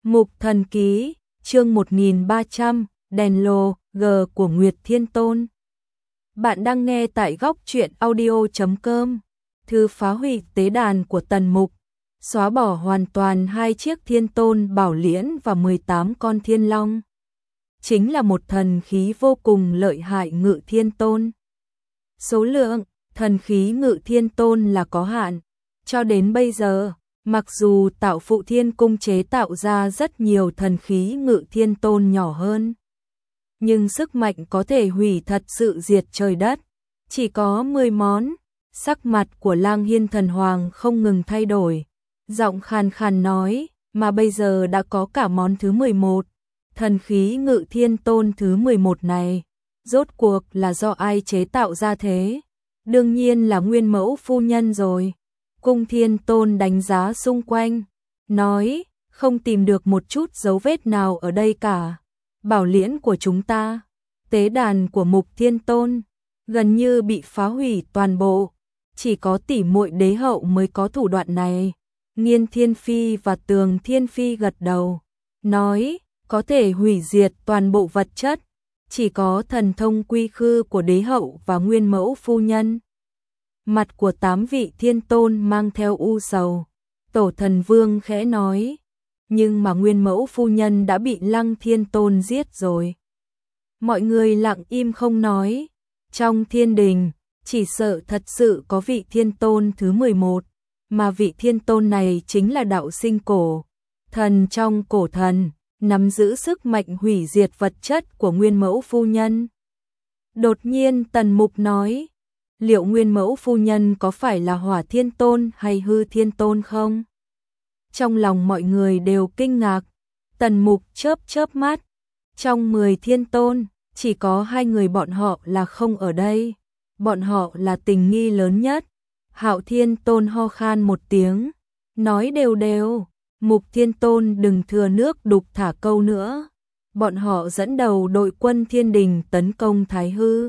Mục Thần Ký, chương 1300, đèn lồ G của Nguyệt Thiên Tôn. Bạn đang nghe tại góc truyện audio.com. Thư phá hủy tế đàn của Tần Mục, xóa bỏ hoàn toàn 2 chiếc Thiên Tôn Bảo Liễn và 18 con Thiên Long. Chính là một thần khí vô cùng lợi hại Ngự Thiên Tôn. Số lượng thần khí Ngự Thiên Tôn là có hạn. Cho đến bây giờ, mặc dù Tạo Phụ Thiên Cung chế tạo ra rất nhiều thần khí Ngự Thiên Tôn nhỏ hơn, nhưng sức mạnh có thể hủy thật sự diệt trời đất, chỉ có 10 món. Sắc mặt của Lang Hiên Thần Hoàng không ngừng thay đổi, giọng khàn khàn nói, mà bây giờ đã có cả món thứ 11, thần khí Ngự Thiên Tôn thứ 11 này, rốt cuộc là do ai chế tạo ra thế? Đương nhiên là Nguyên Mẫu phu nhân rồi. Cung Thiên Tôn đánh giá xung quanh, nói, không tìm được một chút dấu vết nào ở đây cả. Bảo liễn của chúng ta, tế đàn của Mục Thiên Tôn, gần như bị phá hủy toàn bộ. Chỉ có tỷ muội đế hậu mới có thủ đoạn này. Nghiên Thiên Phi và Tường Thiên Phi gật đầu, nói, có thể hủy diệt toàn bộ vật chất. Chỉ có thần thông quy khư của đế hậu và Nguyên Mẫu phu nhân. Mặt của 8 vị Thiên Tôn mang theo u sầu. Tổ Thần Vương khẽ nói, nhưng mà Nguyên Mẫu phu nhân đã bị Lăng Thiên Tôn giết rồi. Mọi người lặng im không nói. Trong thiên đình, chỉ sợ thật sự có vị Thiên Tôn thứ 11, mà vị Thiên Tôn này chính là đạo sinh cổ thần trong cổ thần, nắm giữ sức mạnh hủy diệt vật chất của Nguyên Mẫu phu nhân. Đột nhiên Tần Mục nói, liệu Nguyên Mẫu phu nhân có phải là Hỏa Thiên Tôn hay Hư Thiên Tôn không? Trong lòng mọi người đều kinh ngạc. Tần Mục chớp chớp mắt, trong 10 Thiên Tôn, chỉ có 2 người bọn họ là không ở đây. Bọn họ là tình nghi lớn nhất. Hạo Thiên Tôn ho khan một tiếng, nói đều đều, Mục Thiên Tôn đừng thừa nước đục thả câu nữa. Bọn họ dẫn đầu đội quân thiên đình tấn công Thái Hư.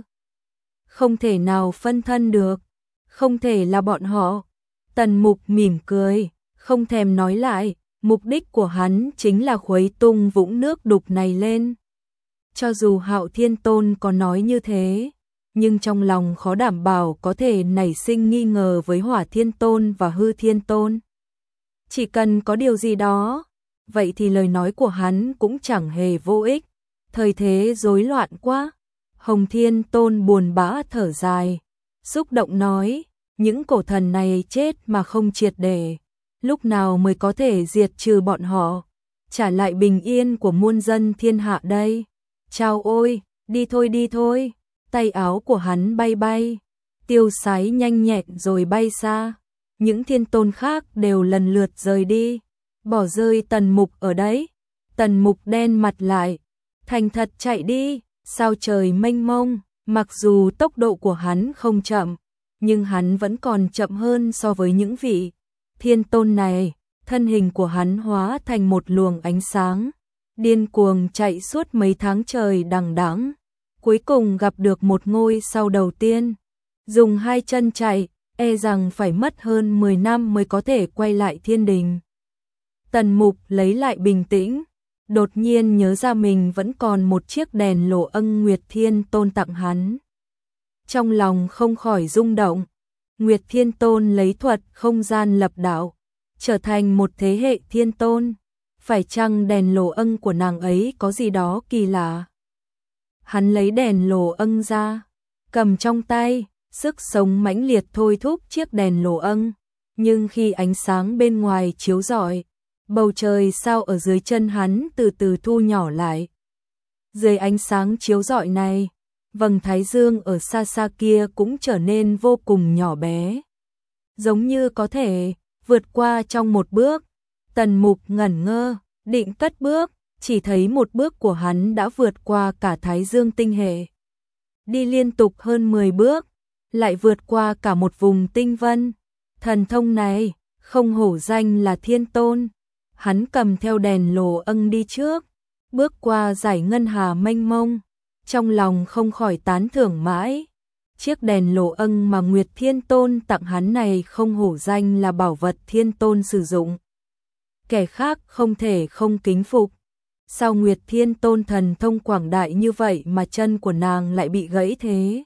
Không thể nào phân thân được, không thể là bọn họ. Tần Mục mỉm cười, không thèm nói lại, mục đích của hắn chính là khuấy tung vũng nước đục này lên. Cho dù Hạo Thiên Tôn có nói như thế, nhưng trong lòng khó đảm bảo có thể nảy sinh nghi ngờ với Hỏa Thiên Tôn và Hư Thiên Tôn. Chỉ cần có điều gì đó, vậy thì lời nói của hắn cũng chẳng hề vô ích. Thời thế rối loạn quá. Hồng Thiên Tôn buồn bã thở dài, xúc động nói, những cổ thần này chết mà không triệt để, lúc nào mới có thể diệt trừ bọn họ, trả lại bình yên của muôn dân thiên hạ đây. Chao ôi, đi thôi. Tay áo của hắn bay bay, tiêu sái nhanh nhẹn rồi bay xa. Những Thiên Tôn khác đều lần lượt rời đi, bỏ rơi Tần Mục ở đấy. Tần Mục đen mặt lại, thành thật chạy đi. Sao trời mênh mông, mặc dù tốc độ của hắn không chậm, nhưng hắn vẫn còn chậm hơn so với những vị Thiên Tôn này. Thân hình của hắn hóa thành một luồng ánh sáng, điên cuồng chạy suốt mấy tháng trời đằng đẵng, cuối cùng gặp được một ngôi sao đầu tiên. Dùng 2 chân chạy, e rằng phải mất hơn 10 năm mới có thể quay lại thiên đình. Tần Mục lấy lại bình tĩnh, đột nhiên nhớ ra mình vẫn còn một chiếc đèn lồ ân Nguyệt Thiên Tôn tặng hắn. Trong lòng không khỏi rung động. Nguyệt Thiên Tôn lấy thuật không gian lập đạo, trở thành một thế hệ Thiên Tôn. Phải chăng đèn lồ ân của nàng ấy có gì đó kỳ lạ? Hắn lấy đèn lồ ân ra, cầm trong tay, sức sống mãnh liệt thôi thúc chiếc đèn lồ ân. Nhưng khi ánh sáng bên ngoài chiếu rọi, bầu trời sao ở dưới chân hắn từ từ thu nhỏ lại. Dưới ánh sáng chiếu rọi này, vầng thái dương ở xa xa kia cũng trở nên vô cùng nhỏ bé, giống như có thể vượt qua trong một bước. Tần Mục ngẩn ngơ, định cất bước, chỉ thấy một bước của hắn đã vượt qua cả thái dương tinh hệ. Đi liên tục hơn 10 bước, lại vượt qua cả một vùng tinh vân. Thần thông này không hổ danh là Thiên Tôn. Hắn cầm theo đèn lồ ân đi trước, bước qua dải ngân hà mênh mông, trong lòng không khỏi tán thưởng mãi. Chiếc đèn lồ ân mà Nguyệt Thiên Tôn tặng hắn này không hổ danh là bảo vật Thiên Tôn sử dụng. kẻ khác không thể không kính phục. Sao Nguyệt Thiên Tôn thần thông quảng đại như vậy mà chân của nàng lại bị gãy thế?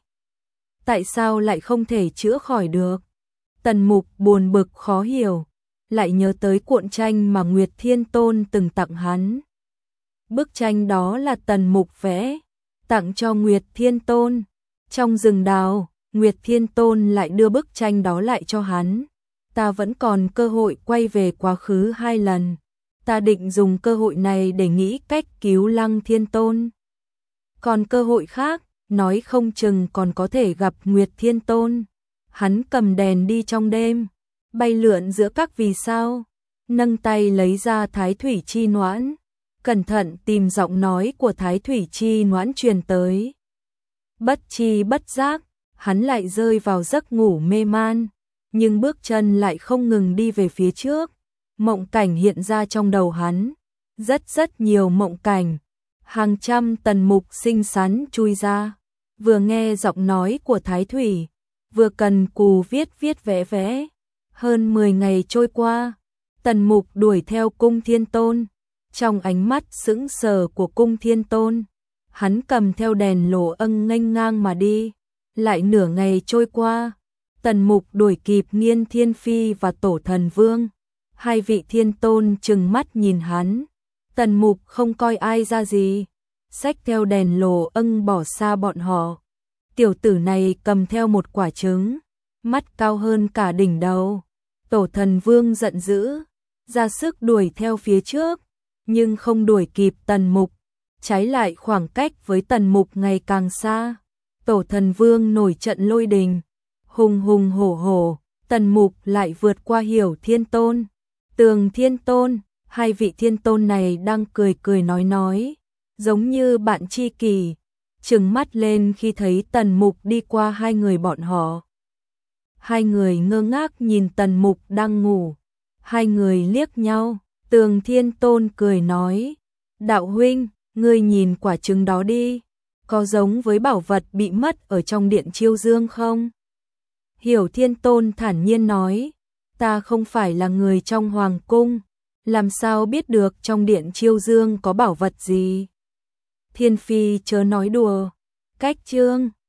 Tại sao lại không thể chữa khỏi được? Tần Mục buồn bực khó hiểu, lại nhớ tới cuộn tranh mà Nguyệt Thiên Tôn từng tặng hắn. Bức tranh đó là Tần Mục vẽ, tặng cho Nguyệt Thiên Tôn. Trong rừng đào, Nguyệt Thiên Tôn lại đưa bức tranh đó lại cho hắn. Ta vẫn còn cơ hội quay về quá khứ 2 lần. Ta định dùng cơ hội này để nghĩ cách cứu Lăng Thiên Tôn. Còn cơ hội khác, nói không chừng còn có thể gặp Nguyệt Thiên Tôn. Hắn cầm đèn đi trong đêm, bay lượn giữa các vì sao, nâng tay lấy ra Thái Thủy Chi Noãn, cẩn thận tìm giọng nói của Thái Thủy Chi Noãn truyền tới. Bất chi bất giác, hắn lại rơi vào giấc ngủ mê man, nhưng bước chân lại không ngừng đi về phía trước. Mộng cảnh hiện ra trong đầu hắn, rất nhiều mộng cảnh, hàng trăm Tần Mục xinh xắn chui ra, vừa nghe giọng nói của Thái Thủy, vừa cần cù viết vẽ. Hơn 10 ngày trôi qua, Tần Mục đuổi theo Cung Thiên Tôn, trong ánh mắt sững sờ của Cung Thiên Tôn, hắn cầm theo đèn lồ âng nghênh ngang mà đi. Lại nửa ngày trôi qua, Tần Mục đuổi kịp Niên Thiên Phi và Tổ Thần Vương. Hai vị thiên tôn trừng mắt nhìn hắn, Tần Mục không coi ai ra gì, xách theo đèn lồ âng bỏ xa bọn họ. Tiểu tử này cầm theo một quả trứng, mắt cao hơn cả đỉnh đầu. Tổ Thần Vương giận dữ, ra sức đuổi theo phía trước, nhưng không đuổi kịp Tần Mục, trái lại khoảng cách với Tần Mục ngày càng xa. Tổ Thần Vương nổi trận lôi đình, hùng hổ, Tần Mục lại vượt qua Hiểu Thiên Tôn, Tường Thiên Tôn. Hai vị thiên tôn này đang cười nói, giống như bạn tri kỷ, trừng mắt lên khi thấy Tần Mục đi qua hai người bọn họ. Hai người ngơ ngác nhìn Tần Mục đang ngủ, hai người liếc nhau. Tường Thiên Tôn cười nói, đạo huynh, ngươi nhìn quả trứng đó đi, có giống với bảo vật bị mất ở trong điện Chiêu Dương không? Hiểu Thiên Tôn thản nhiên nói, ta không phải là người trong hoàng cung, làm sao biết được trong điện Chiêu Dương có bảo vật gì? Thiên Phi chớ nói đùa, cách chương